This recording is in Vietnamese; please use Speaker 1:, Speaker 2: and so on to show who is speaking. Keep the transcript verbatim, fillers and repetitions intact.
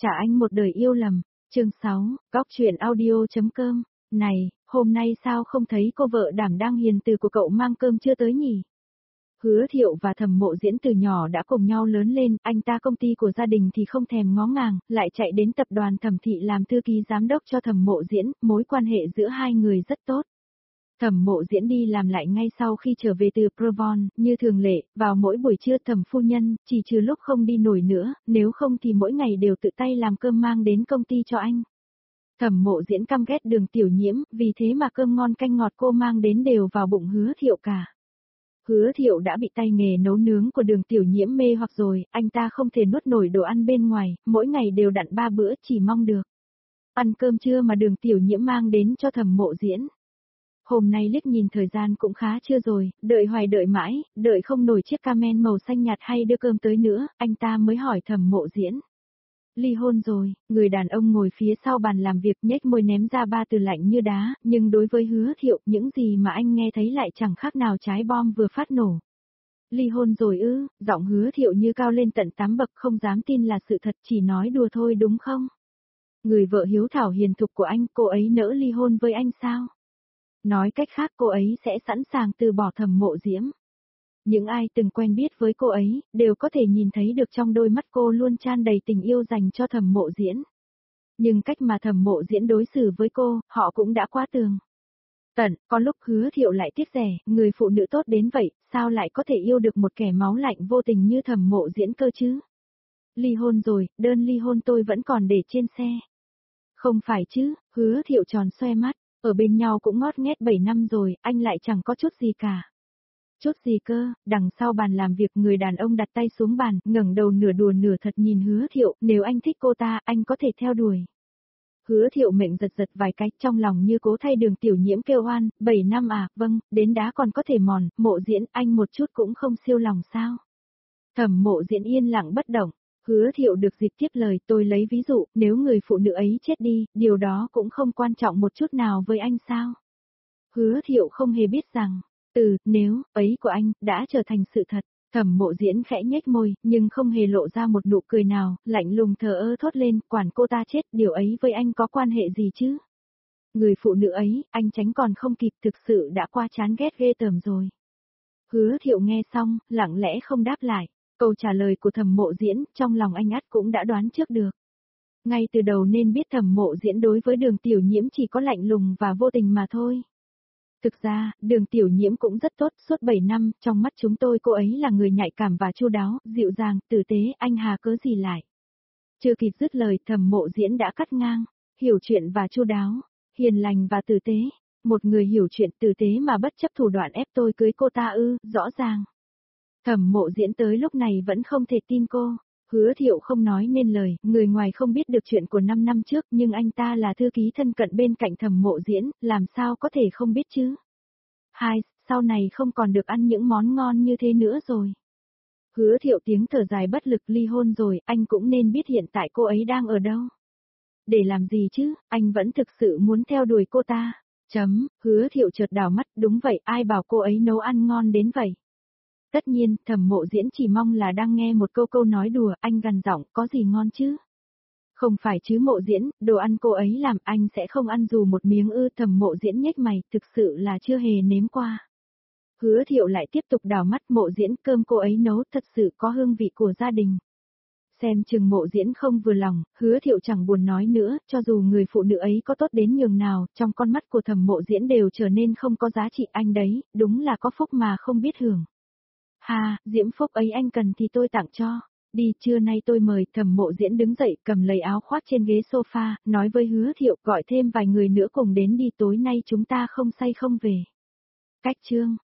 Speaker 1: Trả anh một đời yêu lầm. Chương sáu, góc truyện audio.com. Này, hôm nay sao không thấy cô vợ đảm đang hiền từ của cậu mang cơm chưa tới nhỉ? Hứa Thiệu và Thẩm Mộ Diễn từ nhỏ đã cùng nhau lớn lên, anh ta công ty của gia đình thì không thèm ngó ngàng, lại chạy đến tập đoàn Thẩm Thị làm thư ký giám đốc cho Thẩm Mộ Diễn, mối quan hệ giữa hai người rất tốt. Thẩm Mộ Diễn đi làm lại ngay sau khi trở về từ Provence, như thường lệ, vào mỗi buổi trưa Thẩm phu nhân, chỉ trừ lúc không đi nổi nữa, nếu không thì mỗi ngày đều tự tay làm cơm mang đến công ty cho anh. Thẩm Mộ Diễn căm ghét Đường Tiểu Nhiễm, vì thế mà cơm ngon canh ngọt cô mang đến đều vào bụng Hứa Thiệu cả. Hứa Thiệu đã bị tay nghề nấu nướng của Đường Tiểu Nhiễm mê hoặc rồi, anh ta không thể nuốt nổi đồ ăn bên ngoài, mỗi ngày đều đặn ba bữa chỉ mong được ăn cơm trưa mà Đường Tiểu Nhiễm mang đến cho Thẩm Mộ Diễn. Hôm nay liếc nhìn thời gian cũng khá trưa rồi, đợi hoài đợi mãi, đợi không nổi chiếc Camel màu xanh nhạt hay đưa cơm tới nữa, anh ta mới hỏi Thẩm Mộ Diễn. Ly hôn rồi, người đàn ông ngồi phía sau bàn làm việc nhếch môi ném ra ba từ lạnh như đá, nhưng đối với Hứa Thiệu, những gì mà anh nghe thấy lại chẳng khác nào trái bom vừa phát nổ. Ly hôn rồi ư, giọng Hứa Thiệu như cao lên tận tám bậc, không dám tin là sự thật, chỉ nói đùa thôi đúng không? Người vợ hiếu thảo hiền thục của anh, cô ấy nỡ ly hôn với anh sao? Nói cách khác cô ấy sẽ sẵn sàng từ bỏ Thẩm Mộ Diễn. Những ai từng quen biết với cô ấy, đều có thể nhìn thấy được trong đôi mắt cô luôn tràn đầy tình yêu dành cho Thẩm Mộ Diễn. Nhưng cách mà Thẩm Mộ Diễn đối xử với cô, họ cũng đã quá tường tận, có lúc Hứa Thiệu lại tiếc rẻ, người phụ nữ tốt đến vậy, sao lại có thể yêu được một kẻ máu lạnh vô tình như Thẩm Mộ Diễn cơ chứ? Ly hôn rồi, đơn ly hôn tôi vẫn còn để trên xe. Không phải chứ, Hứa Thiệu tròn xoe mắt. Ở bên nhau cũng ngót nghét bảy năm rồi, anh lại chẳng có chút gì cả. Chút gì cơ, đằng sau bàn làm việc người đàn ông đặt tay xuống bàn, ngẩng đầu nửa đùa nửa thật nhìn Hứa Thiệu, nếu anh thích cô ta, anh có thể theo đuổi. Hứa Thiệu mệnh giật giật vài cái, trong lòng như cố thay Đường Tiểu Nhiễm kêu oan, bảy năm à, vâng, đến đá còn có thể mòn, Mộ Diễn, anh một chút cũng không siêu lòng sao. Thẩm Mộ Diễn yên lặng bất động. Hứa Thiệu được dịp tiếp lời, tôi lấy ví dụ, nếu người phụ nữ ấy chết đi, điều đó cũng không quan trọng một chút nào với anh sao? Hứa Thiệu không hề biết rằng, từ, nếu, ấy của anh, đã trở thành sự thật. Thẩm Mộ Diễn khẽ nhếch môi, nhưng không hề lộ ra một nụ cười nào, lạnh lùng thờ ơ thốt lên, quản cô ta chết, điều ấy với anh có quan hệ gì chứ? Người phụ nữ ấy, anh tránh còn không kịp, thực sự đã qua chán ghét ghê tởm rồi. Hứa Thiệu nghe xong, lặng lẽ không đáp lại. Câu trả lời của Thẩm Mộ Diễn, trong lòng anh ắt cũng đã đoán trước được. Ngay từ đầu nên biết Thẩm Mộ Diễn đối với Đường Tiểu Nhiễm chỉ có lạnh lùng và vô tình mà thôi. Thực ra, Đường Tiểu Nhiễm cũng rất tốt, suốt bảy năm, trong mắt chúng tôi cô ấy là người nhạy cảm và chu đáo, dịu dàng, tử tế, anh hà cớ gì lại. Chưa kịp dứt lời, Thẩm Mộ Diễn đã cắt ngang, hiểu chuyện và chu đáo, hiền lành và tử tế. Một người hiểu chuyện tử tế mà bất chấp thủ đoạn ép tôi cưới cô ta ư, rõ ràng. Thẩm Mộ Diễn tới lúc này vẫn không thể tin cô. Hứa Thiệu không nói nên lời, người ngoài không biết được chuyện của năm năm trước, nhưng anh ta là thư ký thân cận bên cạnh Thẩm Mộ Diễn, làm sao có thể không biết chứ? Hai, sau này không còn được ăn những món ngon như thế nữa rồi. Hứa Thiệu tiếng thở dài bất lực, ly hôn rồi, anh cũng nên biết hiện tại cô ấy đang ở đâu. Để làm gì chứ, anh vẫn thực sự muốn theo đuổi cô ta. Chấm, Hứa Thiệu chợt đảo mắt, đúng vậy, ai bảo cô ấy nấu ăn ngon đến vậy. Tất nhiên, Thẩm Mộ Diễn chỉ mong là đang nghe một câu câu nói đùa, anh gằn giọng, có gì ngon chứ? Không phải chứ Mộ Diễn, đồ ăn cô ấy làm anh sẽ không ăn dù một miếng ư. Thẩm Mộ Diễn nhếch mày, thực sự là chưa hề nếm qua. Hứa Thiệu lại tiếp tục đảo mắt, Mộ Diễn, cơm cô ấy nấu thật sự có hương vị của gia đình. Xem chừng Mộ Diễn không vừa lòng, Hứa Thiệu chẳng buồn nói nữa, cho dù người phụ nữ ấy có tốt đến nhường nào, trong con mắt của Thẩm Mộ Diễn đều trở nên không có giá trị, anh đấy, đúng là có phúc mà không biết hưởng. Ha, diễm phúc ấy anh cần thì tôi tặng cho. Đi, trưa nay tôi mời. Thẩm Mộ Diễn đứng dậy, cầm lấy áo khoác trên ghế sofa, nói với Hứa Thiệu, gọi thêm vài người nữa cùng đến đi, tối nay chúng ta không say không về. Cách chương